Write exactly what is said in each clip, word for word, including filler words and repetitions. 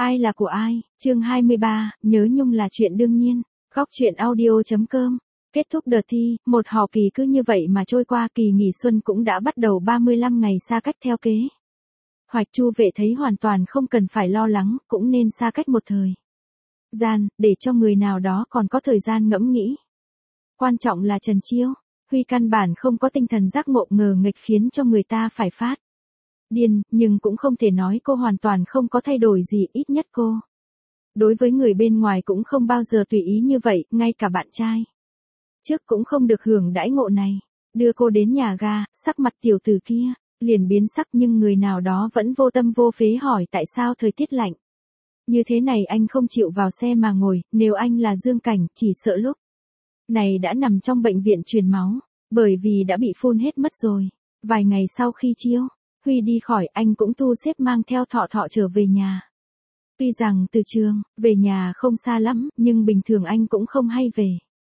Ai là của ai, chương hai mươi ba, nhớ nhung là chuyện đương nhiên, góc truyện audio.com. Kết thúc đợt thi, một học kỳ cứ như vậy mà trôi qua, kỳ nghỉ xuân cũng đã bắt đầu ba mươi lăm ngày xa cách theo kế hoạch. Chu Vệ thấy hoàn toàn không cần phải lo lắng, cũng nên xa cách một thời gian, để cho người nào đó còn có thời gian ngẫm nghĩ. Quan trọng là Trần Chiêu, Huy căn bản không có tinh thần giác ngộ ngờ nghịch khiến cho người ta phải phát điên, nhưng cũng không thể nói cô hoàn toàn không có thay đổi gì, ít nhất cô đối với người bên ngoài cũng không bao giờ tùy ý như vậy, ngay cả bạn trai trước cũng không được hưởng đãi ngộ này. Đưa cô đến nhà ga, sắc mặt tiểu tử kia liền biến sắc, nhưng người nào đó vẫn vô tâm vô phế hỏi tại sao thời tiết lạnh như thế này anh không chịu vào xe mà ngồi, nếu anh là Dương Cảnh, chỉ sợ lúc này đã nằm trong bệnh viện truyền máu, bởi vì đã bị phun hết mất rồi. Vài ngày sau khi Chiêu Huy đi khỏi, anh cũng thu xếp mang theo Thọ Thọ trở về nhà. Tuy rằng từ trường về nhà không xa lắm, nhưng bình thường anh cũng không hay về.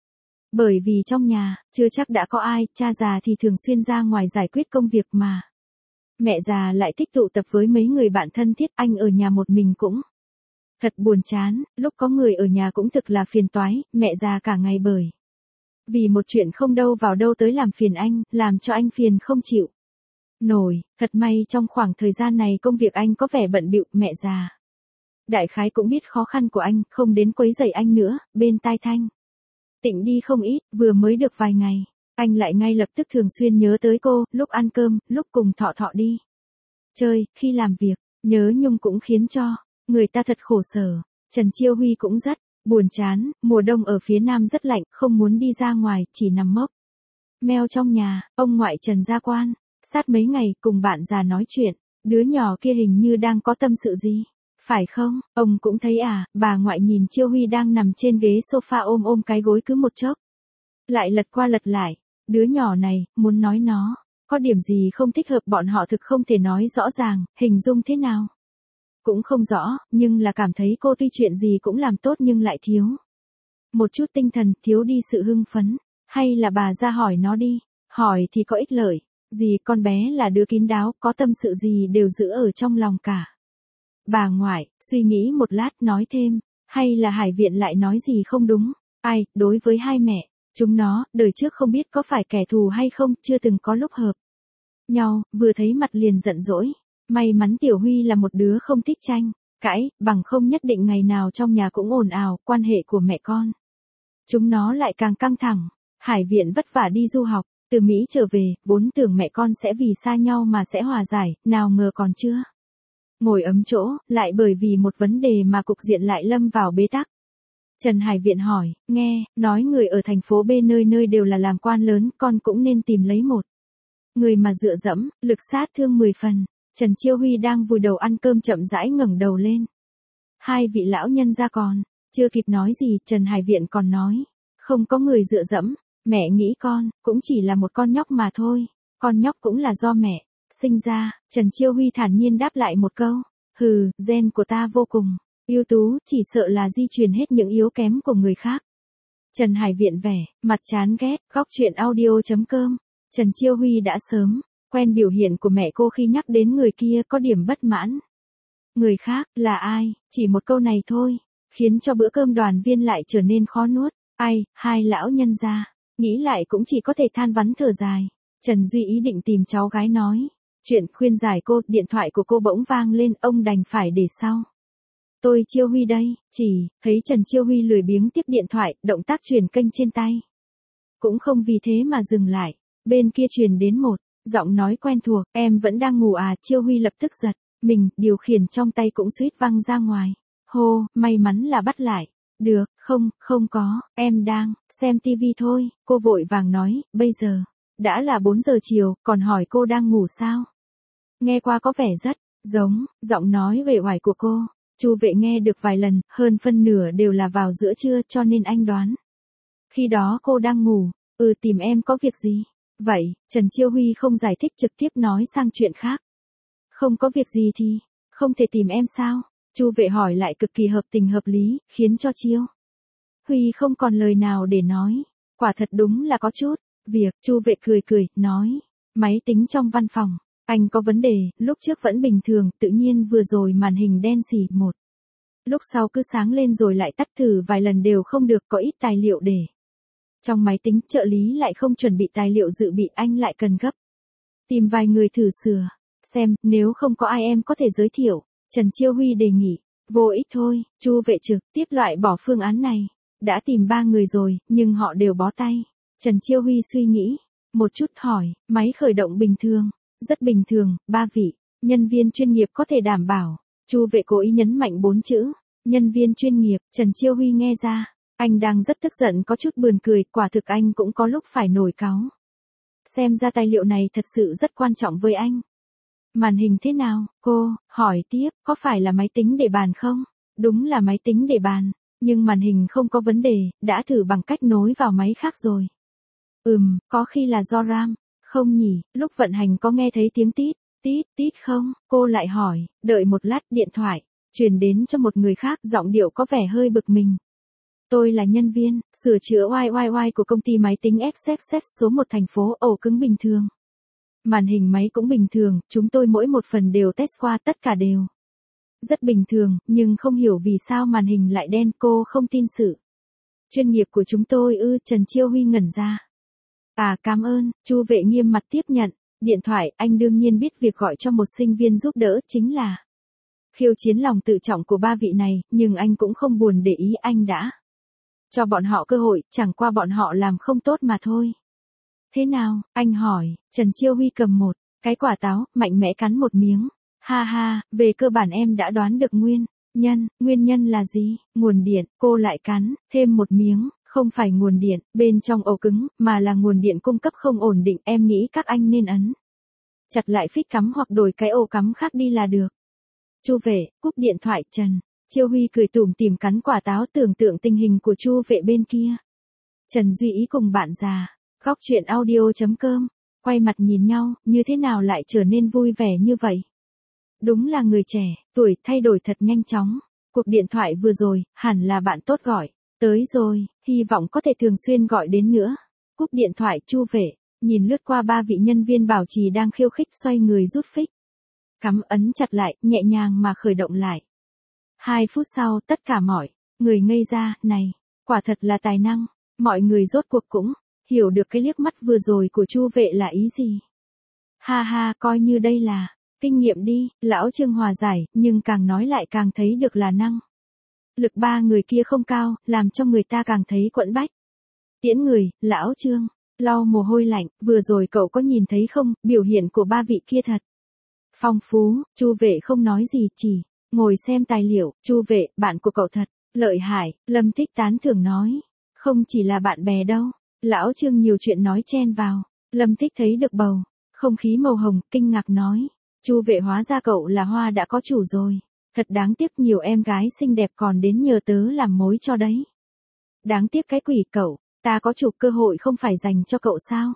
Bởi vì trong nhà, chưa chắc đã có ai, cha già thì thường xuyên ra ngoài giải quyết công việc mà. Mẹ già lại thích tụ tập với mấy người bạn thân thiết, anh ở nhà một mình cũng thật buồn chán, lúc có người ở nhà cũng thực là phiền toái, mẹ già cả ngày bởi vì một chuyện không đâu vào đâu tới làm phiền anh, làm cho anh phiền không chịu nổi. Thật may trong khoảng thời gian này công việc anh có vẻ bận bịu, mẹ già đại khái cũng biết khó khăn của anh, không đến quấy rầy anh nữa. Bên tai Thanh Tịnh đi không ít, vừa mới được vài ngày, anh lại ngay lập tức thường xuyên nhớ tới cô, lúc ăn cơm, lúc cùng Thọ Thọ đi chơi, khi làm việc. Nhớ nhung cũng khiến cho người ta thật khổ sở. Trần Chiêu Huy cũng rất buồn chán, mùa đông ở phía Nam rất lạnh, không muốn đi ra ngoài, chỉ nằm mốc meo trong nhà. Ông ngoại Trần gia quan sát mấy ngày, cùng bạn già nói chuyện, đứa nhỏ kia hình như đang có tâm sự gì, phải không? Ông cũng thấy à. Bà ngoại nhìn Chiêu Huy đang nằm trên ghế sofa ôm ôm cái gối cứ một chốc lại lật qua lật lại. Đứa nhỏ này, muốn nói nó có điểm gì không thích hợp, bọn họ thực không thể nói rõ ràng, hình dung thế nào cũng không rõ, nhưng là cảm thấy cô tuy chuyện gì cũng làm tốt nhưng lại thiếu một chút tinh thần, thiếu đi sự hưng phấn. Hay là bà ra hỏi nó đi, hỏi thì có ích lợi gì, con bé là đứa kín đáo, có tâm sự gì đều giữ ở trong lòng cả. Bà ngoại suy nghĩ một lát nói thêm, hay là Hải Viện lại nói gì không đúng. Ai, đối với hai mẹ chúng nó, đời trước không biết có phải kẻ thù hay không, chưa từng có lúc hợp nhau, vừa thấy mặt liền giận dỗi. May mắn Tiểu Huy là một đứa không thích tranh cãi, bằng không nhất định ngày nào trong nhà cũng ồn ào. Quan hệ của mẹ con chúng nó lại càng căng thẳng. Hải Viện vất vả đi du học, từ Mỹ trở về, vốn tưởng mẹ con sẽ vì xa nhau mà sẽ hòa giải, nào ngờ còn chưa ngồi ấm chỗ, lại bởi vì một vấn đề mà cục diện lại lâm vào bế tắc. Trần Hải Viện hỏi, nghe nói người ở thành phố B nơi nơi đều là làm quan lớn, con cũng nên tìm lấy một người mà dựa dẫm, lực sát thương mười phần. Trần Chiêu Huy đang vùi đầu ăn cơm chậm rãi ngẩng đầu lên. Hai vị lão nhân ra còn chưa kịp nói gì, Trần Hải Viện còn nói, không có người dựa dẫm, mẹ nghĩ con cũng chỉ là một con nhóc mà thôi, con nhóc cũng là do mẹ sinh ra. Trần Chiêu Huy thản nhiên đáp lại một câu, hừ, gen của ta vô cùng ưu tú, chỉ sợ là di truyền hết những yếu kém của người khác. Trần Hải Viện vẻ mặt chán ghét. Góc truyện audio.com. Trần Chiêu Huy đã sớm quen biểu hiện của mẹ cô khi nhắc đến người kia có điểm bất mãn. Người khác là ai, chỉ một câu này thôi khiến cho bữa cơm đoàn viên lại trở nên khó nuốt. Ai, hai lão nhân gia nghĩ lại cũng chỉ có thể than vắn thở dài. Trần Duy ý định tìm cháu gái nói chuyện khuyên giải cô, điện thoại của cô bỗng vang lên, ông đành phải để sau. Tôi Chiêu Huy đây. Chỉ thấy Trần Chiêu Huy lười biếng tiếp điện thoại, động tác chuyển kênh trên tay cũng không vì thế mà dừng lại. Bên kia truyền đến một giọng nói quen thuộc, em vẫn đang ngủ à? Chiêu Huy lập tức giật mình, điều khiển trong tay cũng suýt văng ra ngoài. Hô, may mắn là bắt lại được. Không, không có, em đang xem tivi thôi. Cô vội vàng nói, bây giờ đã là bốn giờ chiều, còn hỏi cô đang ngủ sao? Nghe qua có vẻ rất giống giọng nói uể oải của cô. Chu Vệ nghe được vài lần, hơn phân nửa đều là vào giữa trưa, cho nên anh đoán khi đó cô đang ngủ. Ừ, tìm em có việc gì vậy? Trần Chiêu Huy không giải thích, trực tiếp nói sang chuyện khác. Không có việc gì thì không thể tìm em sao? Chu Vệ hỏi lại cực kỳ hợp tình hợp lý, khiến cho Chiêu Huy không còn lời nào để nói. Quả thật đúng là có chút việc. Chu Vệ cười cười, nói, máy tính trong văn phòng anh có vấn đề, lúc trước vẫn bình thường, tự nhiên vừa rồi màn hình đen xì một Lúc sau cứ sáng lên rồi lại tắt thử vài lần đều không được, có ít tài liệu để trong máy tính, trợ lý lại không chuẩn bị tài liệu dự bị, anh lại cần gấp tìm vài người thử sửa xem, nếu không có ai em có thể giới thiệu. Trần Chiêu Huy đề nghị. Vô ích thôi, Chu Vệ trực tiếp loại bỏ phương án này. Đã tìm ba người rồi, nhưng họ đều bó tay. Trần Chiêu Huy suy nghĩ một chút hỏi, máy khởi động bình thường, rất bình thường, ba vị nhân viên chuyên nghiệp có thể đảm bảo. Chu Vệ cố ý nhấn mạnh bốn chữ, nhân viên chuyên nghiệp. Trần Chiêu Huy nghe ra, anh đang rất tức giận, có chút buồn cười, quả thực anh cũng có lúc phải nổi cáu. Xem ra tài liệu này thật sự rất quan trọng với anh. Màn hình thế nào? Cô hỏi tiếp, có phải là máy tính để bàn không? Đúng là máy tính để bàn, nhưng màn hình không có vấn đề, đã thử bằng cách nối vào máy khác rồi. Ừm, có khi là do RAM, không nhỉ, lúc vận hành có nghe thấy tiếng tít, tít, tít không? Cô lại hỏi, đợi một lát, điện thoại truyền đến cho một người khác, giọng điệu có vẻ hơi bực mình. Tôi là nhân viên sửa chữa oai oai oai của công ty máy tính ích ích ích số một thành phố, ổ cứng bình thường. Màn hình máy cũng bình thường, chúng tôi mỗi một phần đều test qua, tất cả đều rất bình thường, nhưng không hiểu vì sao màn hình lại đen, cô không tin sự chuyên nghiệp của chúng tôi ư? Trần Chiêu Huy ngẩn ra. À, cảm ơn. Chu Vệ nghiêm mặt tiếp nhận điện thoại, anh đương nhiên biết việc gọi cho một sinh viên giúp đỡ chính là khiêu chiến lòng tự trọng của ba vị này, nhưng anh cũng không buồn để ý, anh đã cho bọn họ cơ hội, chẳng qua bọn họ làm không tốt mà thôi. Thế nào? Anh hỏi. Trần Chiêu Huy cầm một cái quả táo, mạnh mẽ cắn một miếng. Ha ha, về cơ bản em đã đoán được nguyên nhân. Nguyên nhân là gì? Nguồn điện. Cô lại cắn thêm một miếng. Không phải nguồn điện bên trong ổ cứng, mà là nguồn điện cung cấp không ổn định. Em nghĩ các anh nên ấn chặt lại phích cắm hoặc đổi cái ổ cắm khác đi là được. Chu Vệ cúp điện thoại. Trần Chiêu Huy cười tủm tỉm cắn quả táo, tưởng tượng tình hình của Chu Vệ bên kia. Trần Duy Ý cùng bạn già. Góc chuyện audio chấm com, quay mặt nhìn nhau, như thế nào lại trở nên vui vẻ như vậy? Đúng là người trẻ, tuổi thay đổi thật nhanh chóng. Cuộc điện thoại vừa rồi, hẳn là bạn tốt gọi tới rồi, hy vọng có thể thường xuyên gọi đến nữa. Cúp điện thoại, Chu Vệ nhìn lướt qua ba vị nhân viên bảo trì đang khiêu khích, xoay người rút phích cắm, ấn chặt lại, nhẹ nhàng mà khởi động lại. Hai phút sau, tất cả mọi người ngây ra, này, quả thật là tài năng. Mọi người rốt cuộc cũng hiểu được cái liếc mắt vừa rồi của Chu Vệ là ý gì. Ha ha, coi như đây là kinh nghiệm đi, lão Trương hòa giải, nhưng càng nói lại càng thấy được là năng lực ba người kia không cao, làm cho người ta càng thấy quẫn bách. Tiễn người, lão Trương lau mồ hôi lạnh, vừa rồi cậu có nhìn thấy không, biểu hiện của ba vị kia thật phong phú. Chu Vệ không nói gì, chỉ ngồi xem tài liệu. Chu Vệ, bạn của cậu thật lợi hại. Lâm Thích tán thưởng nói. Không chỉ là bạn bè đâu. Lão Trương nhiều chuyện nói chen vào. Lâm Thích thấy được bầu không khí màu hồng, kinh ngạc nói. Chu Vệ, hóa ra cậu là hoa đã có chủ rồi. Thật đáng tiếc, nhiều em gái xinh đẹp còn đến nhờ tớ làm mối cho đấy. Đáng tiếc cái quỷ cậu, ta có chụp cơ hội không phải dành cho cậu sao?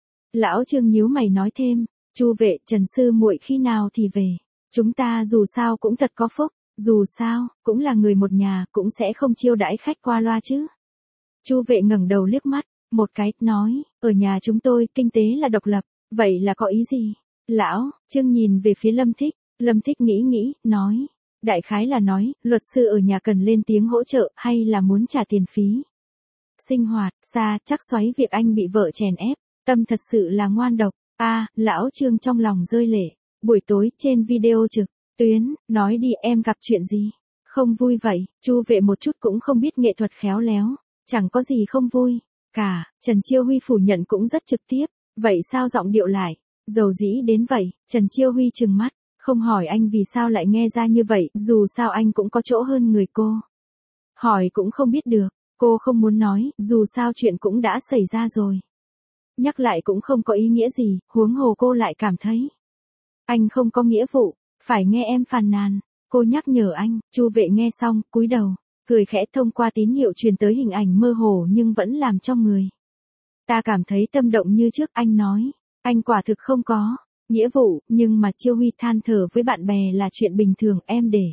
Lão Trương nhíu mày nói thêm. Chu Vệ, Trần sư muội khi nào thì về? Chúng ta dù sao cũng thật có phúc, dù sao cũng là người một nhà, cũng sẽ không chiêu đãi khách qua loa chứ. Chu Vệ ngẩng đầu liếc mắt một cái, nói, ở nhà chúng tôi kinh tế là độc lập, vậy là có ý gì? Lão Trương nhìn về phía Lâm Thích. Lâm Thích nghĩ nghĩ, nói, đại khái là nói, luật sư ở nhà cần lên tiếng hỗ trợ, hay là muốn trả tiền phí sinh hoạt. Xa chắc xoáy việc anh bị vợ chèn ép, tâm thật sự là ngoan độc. A, à, lão Trương trong lòng rơi lệ. Buổi tối trên video trực tuyến, nói đi, em gặp chuyện gì không vui vậy? Chu Vệ một chút cũng không biết nghệ thuật khéo léo. Chẳng có gì không vui cả. Trần Chiêu Huy phủ nhận cũng rất trực tiếp. Vậy sao giọng điệu lại dầu dĩ đến vậy? Trần Chiêu Huy trừng mắt, không hỏi anh vì sao lại nghe ra như vậy, dù sao anh cũng có chỗ hơn người cô. Hỏi cũng không biết được, cô không muốn nói, dù sao chuyện cũng đã xảy ra rồi. Nhắc lại cũng không có ý nghĩa gì, huống hồ cô lại cảm thấy anh không có nghĩa vụ phải nghe em phàn nàn. Cô nhắc nhở anh. Chu Vệ nghe xong, cúi đầu cười khẽ, thông qua tín hiệu truyền tới hình ảnh mơ hồ nhưng vẫn làm cho người ta cảm thấy tâm động như trước. Anh nói, anh quả thực không có nghĩa vụ, nhưng mà Chiêu Huy than thở, với bạn bè là chuyện bình thường, em để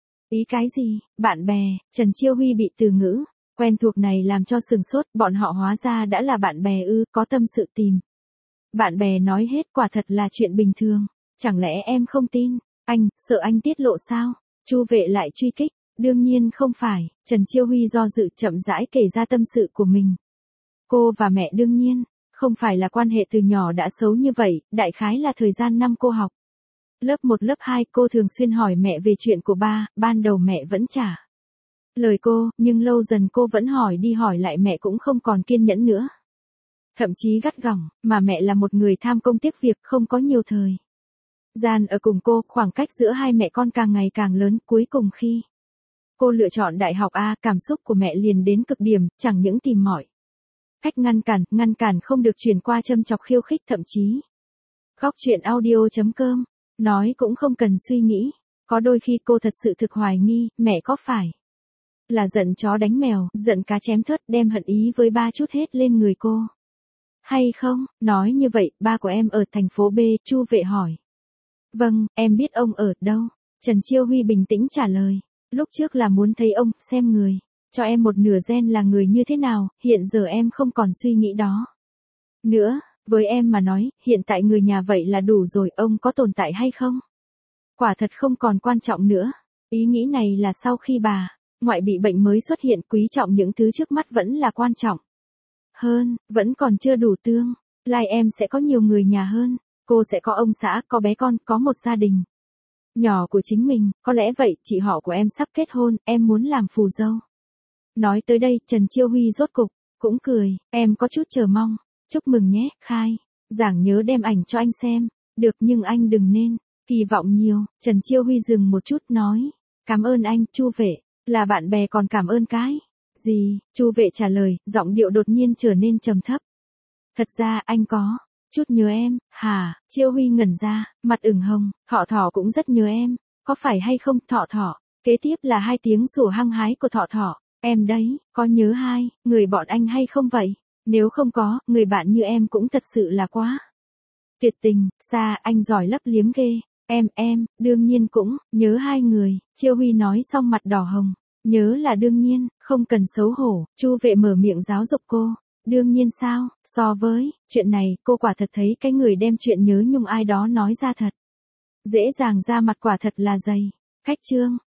ý cái gì? Bạn bè? Trần Chiêu Huy bị từ ngữ quen thuộc này làm cho sừng sốt, bọn họ hóa ra đã là bạn bè ư? Có tâm sự tìm bạn bè nói hết, quả thật là chuyện bình thường. Chẳng lẽ em không tin anh, sợ anh tiết lộ sao? Chu Vệ lại truy kích. Đương nhiên không phải, Trần Chiêu Huy do dự chậm rãi kể ra tâm sự của mình. Cô và mẹ đương nhiên, không phải là quan hệ từ nhỏ đã xấu như vậy, đại khái là thời gian năm cô học. Lớp một lớp hai cô thường xuyên hỏi mẹ về chuyện của ba, ban đầu mẹ vẫn trả lời cô, nhưng lâu dần cô vẫn hỏi đi hỏi lại mẹ cũng không còn kiên nhẫn nữa. Thậm chí gắt gỏng, mà mẹ là một người tham công tiếc việc không có nhiều thời gian ở cùng cô, khoảng cách giữa hai mẹ con càng ngày càng lớn, cuối cùng khi cô lựa chọn đại học A, cảm xúc của mẹ liền đến cực điểm, chẳng những tìm mọi cách ngăn cản, ngăn cản không được truyền qua châm chọc khiêu khích, thậm chí góc chuyện audio.com nói cũng không cần suy nghĩ. Có đôi khi cô thật sự thực hoài nghi, mẹ có phải là giận chó đánh mèo, giận cá chém thớt, đem hận ý với ba chút hết lên người cô hay không? Nói như vậy, ba của em ở thành phố B, Chu Vệ hỏi. Vâng, em biết ông ở đâu? Trần Chiêu Huy bình tĩnh trả lời. Lúc trước là muốn thấy ông, xem người cho em một nửa gen là người như thế nào, hiện giờ em không còn suy nghĩ đó nữa. Với em mà nói, hiện tại người nhà vậy là đủ rồi, ông có tồn tại hay không? Quả thật không còn quan trọng nữa. Ý nghĩ này là sau khi bà ngoại bị bệnh mới xuất hiện, quý trọng những thứ trước mắt vẫn là quan trọng hơn, vẫn còn chưa đủ tương lai em sẽ có nhiều người nhà hơn, cô sẽ có ông xã, có bé con, có một gia đình nhỏ của chính mình, có lẽ vậy, chị họ của em sắp kết hôn, em muốn làm phù dâu. Nói tới đây, Trần Chiêu Huy rốt cục cũng cười, em có chút chờ mong. Chúc mừng nhé, Khai. Giảng nhớ đem ảnh cho anh xem. Được, nhưng anh đừng nên kỳ vọng nhiều. Trần Chiêu Huy dừng một chút nói. Cảm ơn anh, Chu Vệ. Là bạn bè còn cảm ơn cái gì? Chu Vệ trả lời, giọng điệu đột nhiên trở nên trầm thấp. Thật ra anh có chút nhớ em. Hả? Chiêu Huy ngẩn ra, mặt ửng hồng. Thọ Thọ cũng rất nhớ em. Có phải hay không, Thọ Thọ? Kế tiếp là hai tiếng sủa hăng hái của Thọ Thọ. Em đấy, có nhớ hai người bọn anh hay không vậy? Nếu không có, người bạn như em cũng thật sự là quá tuyệt tình. Xa, anh giỏi lấp liếm ghê. Em, em, đương nhiên cũng nhớ hai người. Chiêu Huy nói xong mặt đỏ hồng. Nhớ là đương nhiên, không cần xấu hổ. Chu Vệ mở miệng giáo dục cô. Đương nhiên sao? So với chuyện này, cô quả thật thấy cái người đem chuyện nhớ nhung ai đó nói ra thật dễ dàng, ra mặt quả thật là dày. Cách chương